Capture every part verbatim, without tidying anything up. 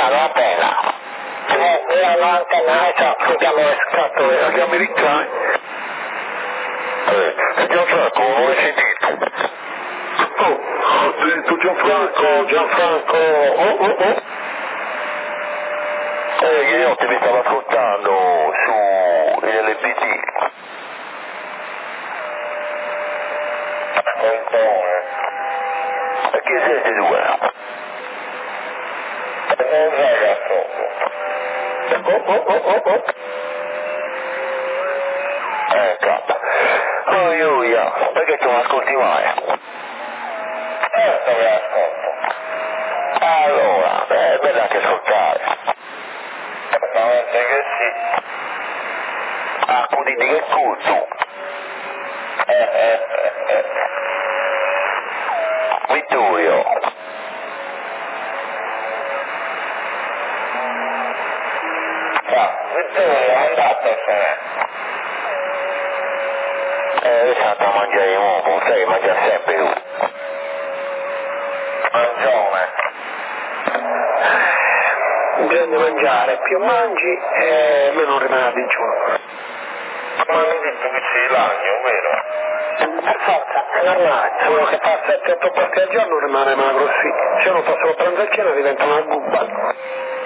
piano appena. Eh, io manca naso, abbiamo scatto. Abbiamo i ricami. Eh, Gianfranco, non l'hai sentito? Oh, ho detto Gianfranco, Gianfranco, oh, oh, oh. Eh, ieri notte mi stavo ascoltando su L P T. E chi siete due? Non ragazzo. Oh, oh, oh, oh, oh. Ecco. Oh, io, io, perché tu non ascolti mai? Certo che ascolto. Allora, è bello anche ascoltare. Certamente che sì. Ah, quindi di che culto? Eh, eh, eh, eh. Vittorio. Ah, Vittorio è andatosene. Eh, è stato a mangiare di nuovo, sai, mangia sempre lui. Mangione. Bisogna mangiare, più mangi e meno rimane a digiuno. Ma mi hai detto che sei l'agno, vero? Per forza, è normale, se uno che fa sette otto pasti al giorno rimane magro, sì. Se uno fa solo pranzo e cena diventa una gubba.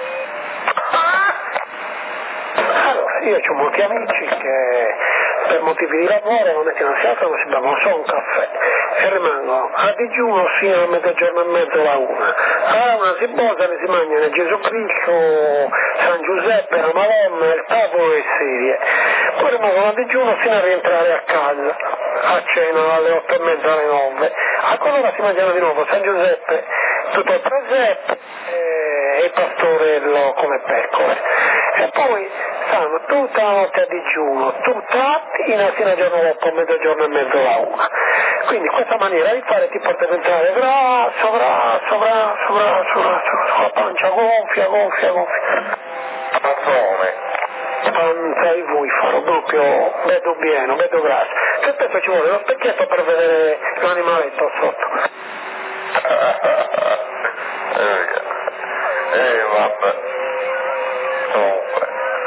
Allora, io ho molti amici che per motivi di lavoro non mettono si alzano, si bevono solo un caffè e rimangono a digiuno fino a mezzogiorno e mezzo alla una. Alla una si posano e si mangiano Gesù Cristo, San Giuseppe, la Madonna, il tavolo e le sedie. Poi rimangono a digiuno fino a rientrare a casa, a cena alle otto e mezza alle nove. A quell'ora si mangiano di nuovo San Giuseppe, tutto il presepe e il pastorello come pecore. E poi stanno tutta la notte a digiuno, tutta la mattina fino al giorno dopo, mezzogiorno e mezzo alla una. Quindi questa maniera di fare ti porta ad entrare grasso, grasso, grasso, grasso, grasso, con la pancia gonfia, gonfia, gonfia. Panzone. Panza e voi farò proprio, vedo bene, vedo grasso. Che spesso ci vuole lo specchietto per vedere l'animaletto sotto. Eh, vabbè. Comunque.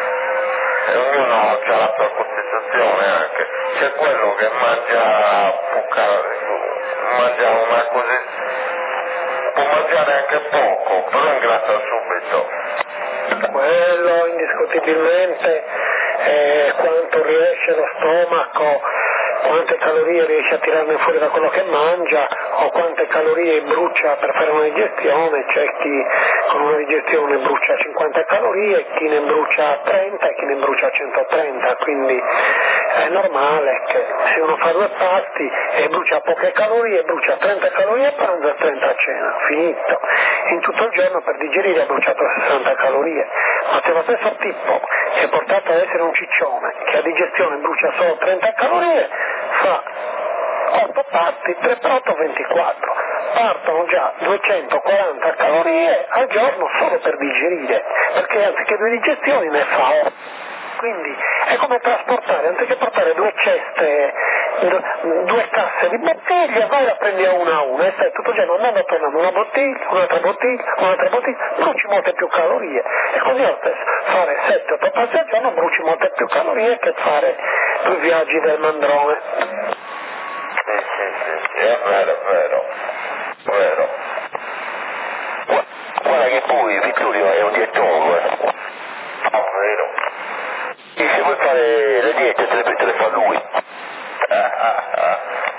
E ognuno ha la sua costituzione anche. C'è quello che mangia poca, mangia una cosa, può mangiare anche poco, però ingrassa subito. Quello indiscutibilmente è quanto riesce lo stomaco, quante calorie riesce a tirarne fuori da quello che mangia o quante calorie brucia per fare una digestione. C'è chi con una digestione brucia cinquanta calorie, chi ne brucia trenta e chi ne brucia centotrenta, quindi è normale che se uno fa due pasti e brucia poche calorie, brucia trenta calorie a pranzo e trenta a cena, finito. In tutto il giorno per digerire ha bruciato sessanta calorie, ma se lo stesso tipo è portato ad essere un ciccione che a digestione brucia solo trenta calorie, fa otto pasti, tre per otto, ventiquattro. Partono già duecentoquaranta calorie al giorno solo per digerire, perché anziché due digestioni ne fa otto. Quindi è come trasportare, anziché portare due ceste, due casse di bottiglie, vai a prendi a una a una e stai tutto il giorno andando tornando una bottiglia, un'altra bottiglia, un'altra bottiglia, bruci molte più calorie. E così è lo stesso, fare sette otto passi al giorno bruci molte più calorie che fare due viaggi del mandrone. Sì, sì, sì, sì, è vero, è vero, è vero. Gu- Guarda che poi Vittorio è un dietologo, eh. Ah, vero. E se vuoi fare le diete te le, te le fa lui. Ah, ah, ah.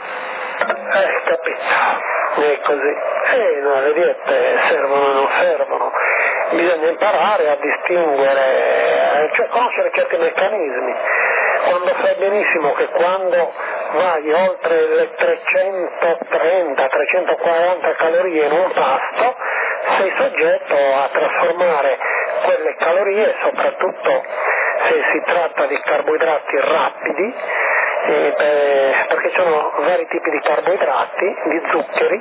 Eh, capito, è così. Eh, no, le diete servono o non servono, bisogna imparare a distinguere, cioè conoscere certi meccanismi. Quando sai benissimo che quando vai oltre le trecentotrenta trecentoquaranta calorie in un pasto, sei soggetto a trasformare quelle calorie, soprattutto se si tratta di carboidrati rapidi, eh, perché ci sono vari tipi di carboidrati, di zuccheri,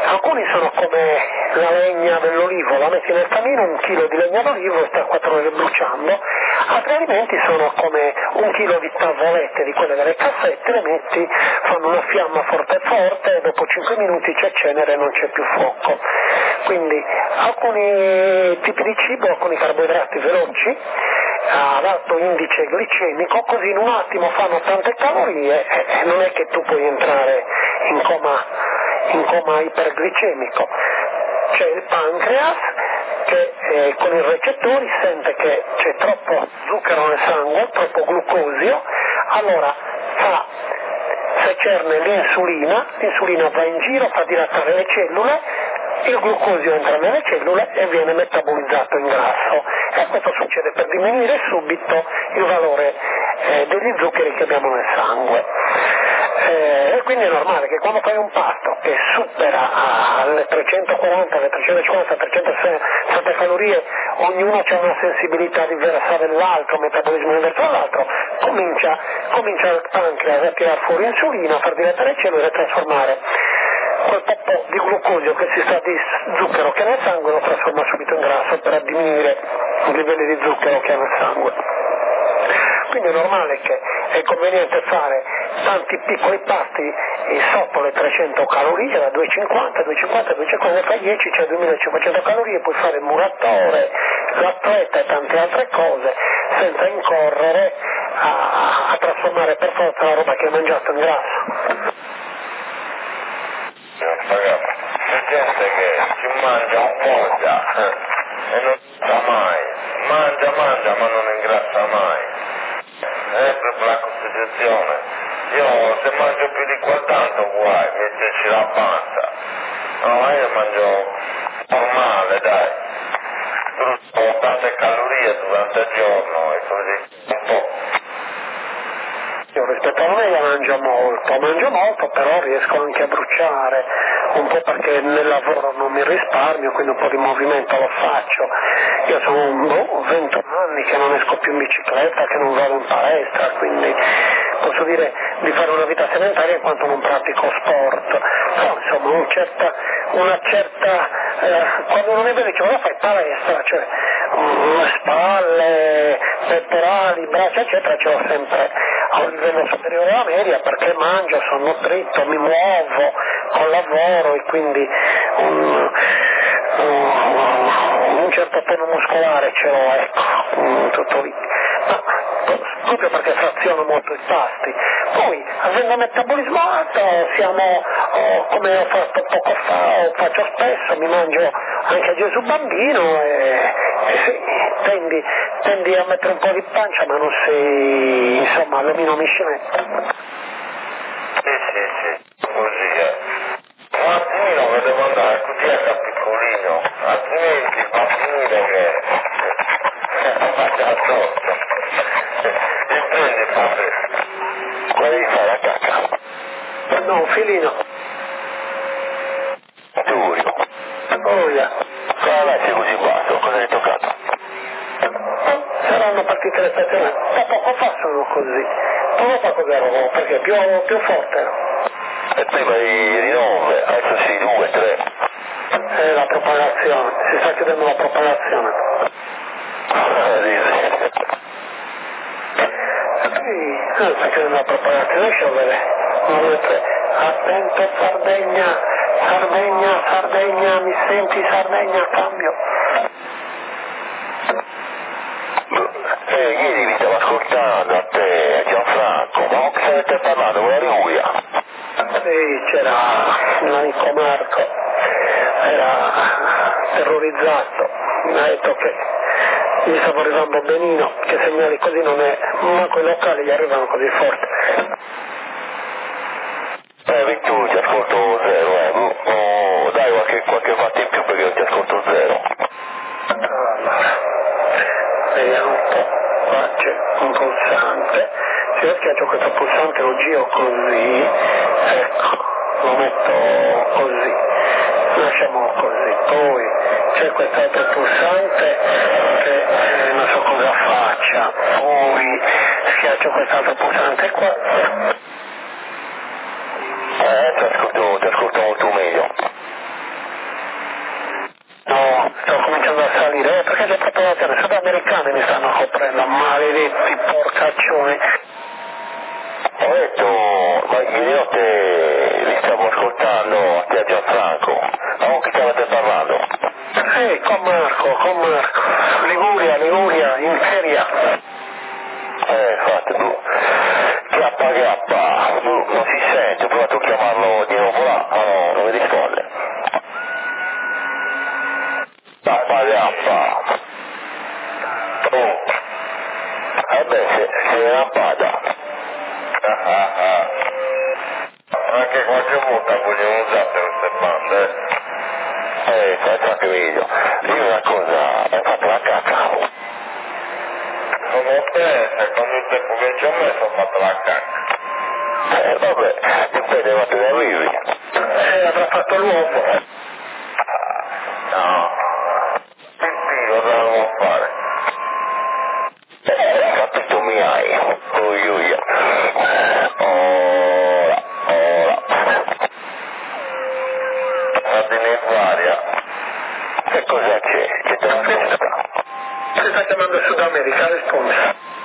alcuni sono come la legna dell'olivo, la metti nel camino, un chilo di legna d'olivo e sta quattro ore bruciando, altri alimenti sono come un chilo di tavolette di quelle delle cassette, le metti, fanno una fiamma forte forte e dopo cinque minuti c'è cenere e non c'è più fuoco. Quindi alcuni tipi di cibo, alcuni carboidrati veloci ad alto indice glicemico, così in un attimo fanno tante calorie e non è che tu puoi entrare in coma, in coma iperglicemico. C'è il pancreas che eh, con i recettori sente che c'è troppo zucchero nel sangue, troppo glucosio, allora fa secerne l'insulina, l'insulina va in giro, fa dilatare le cellule, il glucosio entra nelle cellule e viene metabolizzato in grasso, e questo succede per diminuire subito il valore eh, degli zuccheri che abbiamo nel sangue. Eh, e quindi è normale che quando fai un pasto che supera alle trecentoquaranta, alle trecentocinquanta, trecentosessanta calorie, ognuno ha una sensibilità diversa dell'altro, metabolismo diverso dall'altro, comincia, comincia il pancreas a tirar fuori insulina, a far dilatare le cellule e a trasformare quel po' di glucosio che si sta di zucchero che ha nel sangue, lo trasforma subito in grasso per diminuire i livelli di zucchero che ha nel sangue. Quindi è normale che è conveniente fare tanti piccoli pasti sotto le trecento calorie, da duecentocinquanta, duecentocinquanta, duecentocinquanta, ne fai dieci, c'è duemilacinquecento calorie, puoi fare il muratore, l'atleta e tante altre cose, senza incorrere a, a trasformare per forza la roba che hai mangiato in grasso. C'è gente che ci mangia un po' già e non sa mai, mangia, mangia ma non ingrassa mai. È proprio la Costituzione. Io se mangio più di quel tanto guai, mi esce la panza. No, io mangio normale, dai. Brucio tante calorie durante il giorno e così un po'. Io rispetto a me mangio molto, mangio molto, però riesco anche a bruciare, un po' perché nel lavoro non mi risparmio, quindi un po' di movimento lo faccio. Io sono boh, ventuno anni che non esco più in bicicletta, che non vado in palestra, quindi posso dire di fare una vita sedentaria in quanto non pratico sport. Però insomma un certa, una certa, eh, quando non è bene dicevo ma fai palestra, cioè um, spalle, pettorali, braccia eccetera, ce l'ho sempre a un livello superiore alla media perché mangio, sono nutrito, mi muovo col lavoro e quindi un, un, un certo tono muscolare ce l'ho, ecco, tutto lì. Ma, proprio perché fraziono molto i pasti. Poi, avendo metabolismo alto, siamo, oh, come ho fatto poco fa, o faccio spesso, mi mangio anche a Gesù bambino e, e sì, tendi, tendi a mettere un po' di pancia ma non sei, insomma, l'omino miscinetto. Sì, sì, sì, così è. Un attimino che devo andare così a piccolino, altrimenti va a finire che la faccia addosso. E prendi padre. Quella di fare la cacca? No, un filino. Giulio. Oh, yeah. Come vai così basso? Cosa hai toccato? Saranno partite le stazioni, da poco fa sono così. Non lo so cos'ero, perché più, più forte ero. E prima di, di nove, adesso sì, due, tre. È la propagazione, si sta chiudendo la propagazione. Ah, dici. Sì, si sta chiudendo la propagazione, sciopere. Attento Sardegna, Sardegna, Sardegna, mi senti Sardegna, cambio. Eh, ieri vi stavo ascoltando a te, Gianfranco, ma che avete parlato con la Liguria? Sì, c'era l'amico Marco, era terrorizzato, mi ha detto che gli stava arrivando benino, che segnali così non è, ma quei locali gli arrivano così forte. Eh, Vittorio, ti ascolto zero, eh, oh, dai qualche, qualche fatto in più perché io ti ascolto zero. Allora, vediamo un po', qua c'è un pulsante, se io schiaccio questo pulsante lo giro così, ecco, lo metto così, lasciamo così, poi c'è quest'altro pulsante che eh, non so cosa faccia, poi schiaccio quest'altro pulsante qua. Eh, ti ascolto, ti ascolto molto meglio. prenda, maledetti porcaccioni. Ho detto, ma ieri notte li stavo ascoltando a te a Gianfranco, ma con chi stavate parlando? Eh, con Marco, con Marco, Liguria, Liguria, in feria. Eh, infatti, tu, chiappa chiappa, tu non si sente, ho provato a chiamarlo di nuovo là, ma no, non mi risponde. Chiappa chiappa. Oh, eh beh, se, se ne lampada. Ah ah ah. Anche qualche volta vogliono usare queste bande. Eh, questo anche meglio. Dimmi una cosa, hai fatto la cacca? Come te, secondo il tempo che ci ho messo ho fatto la cacca. Eh, vabbè, dipende da quanto ne arrivi. Eh, avrà fatto l'uomo. No. Pipì, cosa devo fare? Eh, capito mi hai. Ui ui. Ora, ora. Ordine varia. Che cosa c'è? Che te la testa? Si sta chiamando Sud America, risponde.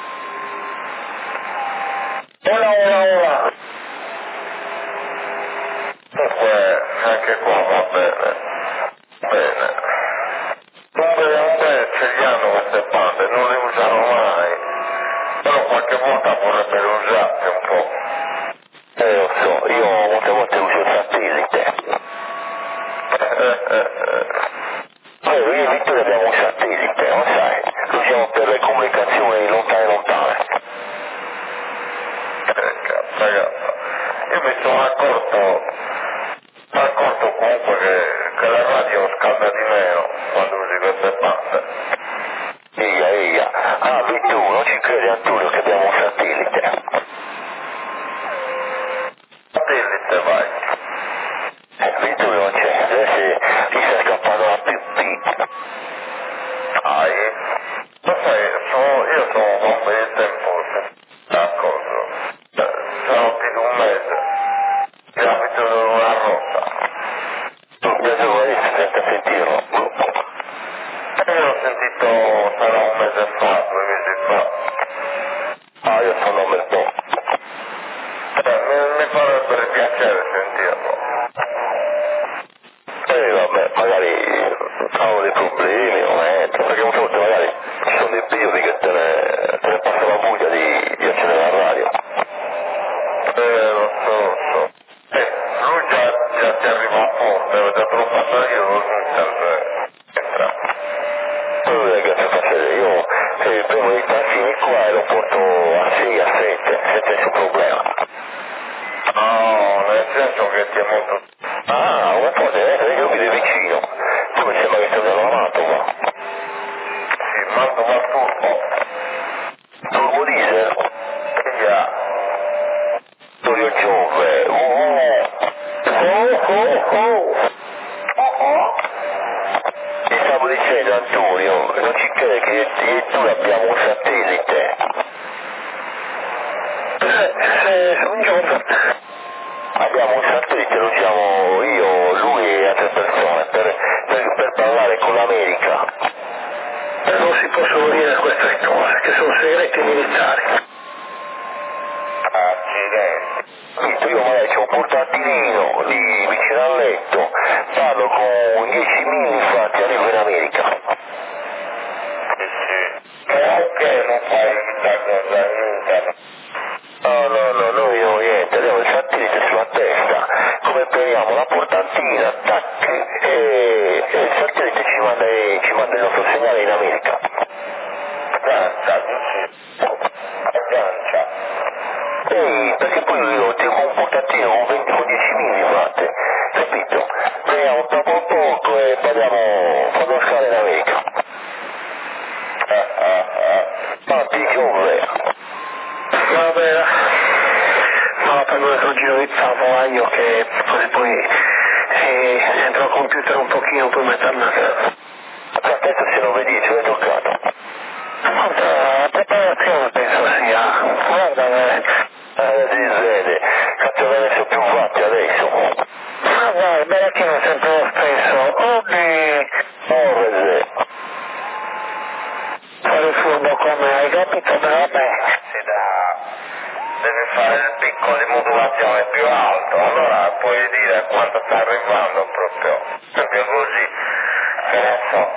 Ora, ora, ora. Dunque, anche qua va bene. Bene. Dunque, un bel ce li hanno queste bande, non le usano mai. Però qualche volta vorrebbero usarle un po'. Eh, lo so, io molte volte uso il satellite. Noi io e Vittorio abbiamo un satellite, non sai? Lo usiamo per le comunicazioni lontane lontane. Eh, cazzo, ragazzi. Io mi sono accorto, accorto comunque che, che la radio scalda di meno quando usi queste bande. Eia, eia. Ah, Vittorio, non ci credi Antonio che abbiamo un satellite? Satellite, vai. Eh, Vittorio non c'è, adesso ti sta scappando la pipì. Dai. Lo sai, sono, io sono un po' di tempo d'accordo. Sono più di un mese. Mi abito in una rotta. Da dove senza sentirlo? Io l'ho sentito sarà un mese fa, due mesi fa. Ah, io sono un po'. Eh, mi, mi farebbe piacere sentirlo. Eh vabbè, magari ho dei problemi, non è, perché molte volte magari ci sono dei periodi che te ne, te ne passa la voglia di, di accendere la radio. Eh, lo so, lo so. Eh, lui già, già ti arriva forte, ho già trovato io, non entra. Poi ragazzi, facile, io eh, prendo i tassini qua e lo porto a sei, a sette, senza nessun problema. No, nel senso che ti è molto... Ah, una cosa, eh, io mi vicino. Tu mi sembra che stai andando a Mantova. Sì, Mantova Turbo. Turbo diesel? Yeah. Torio Giove. Oh, oh, oh, oh. Oh, oh. Ti stavo dicendo, Antonio, non ci credi che io e tu abbiamo un satellite? Eh, eh, un giorno. Abbiamo un satellite, lo usiamo io, lui e altre persone per, per, per parlare con l'America. Eh, non si possono dire queste cose, che sono segreti militari. Accidenti. Visto, io magari c'ho un portatilino lì vicino al letto, parlo con dieci mili fatti, arrivo in America. Sì, sì. Perché non fai questa cosa, niente? No, no, no, noi non niente, abbiamo il satellite sulla testa, come prendiamo la portantina, tac, e, e il satellite ci manda, ci manda il nostro segnale in America. Aggancia, dici? Aggancia. Ehi, perché poi io tengo un portatino con venti con dieci milliwatt, capito? Prendiamo poco a poco e parliamo quando scala in America. Ah, ah, ah. Ma ti giove. Vabbè, no, per noi sono giro di tavola io che così poi eh, entro al computer un pochino, poi metto a naso. Adesso se lo vedi, ce l'hai toccato. Guarda, preparazione penso sia, guarda, eh. Eh, si vede, cazzo ne messo più fatti adesso. Ma guarda, bella che non sempre lo stesso, oddio. Oh, vede. Fare il furbo come hai Hai capito? Vabbè. Si dà, devi fare il picco di modulazione più alto, allora puoi dire quanto sta arrivando proprio, perché così, che ne so.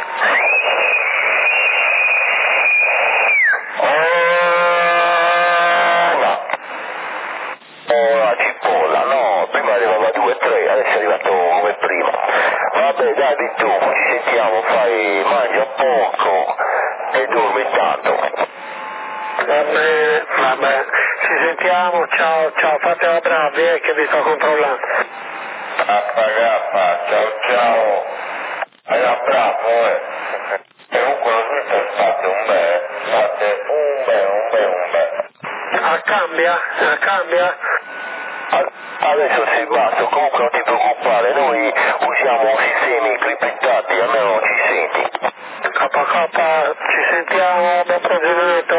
Ora, ora cipolla, no, prima arrivava due tre, adesso è arrivato come prima. Vabbè dai di tu, ci sentiamo, fai, mangia poco e dormi tanto. Vabbè, vabbè, ci sentiamo, ciao, ciao, fatela bravi, eh, che vi sto controllando. Grappa, grappa, ciao ciao. Era bravo, eh. E comunque lo Smith fate un bel, fate un bel, un bel, un bel. Ah, cambia? Ah, cambia? Adesso sì, basta, comunque non ti preoccupare, noi usiamo sistemi criptati, almeno ci senti. K K, ci sentiamo, buon proseguimento.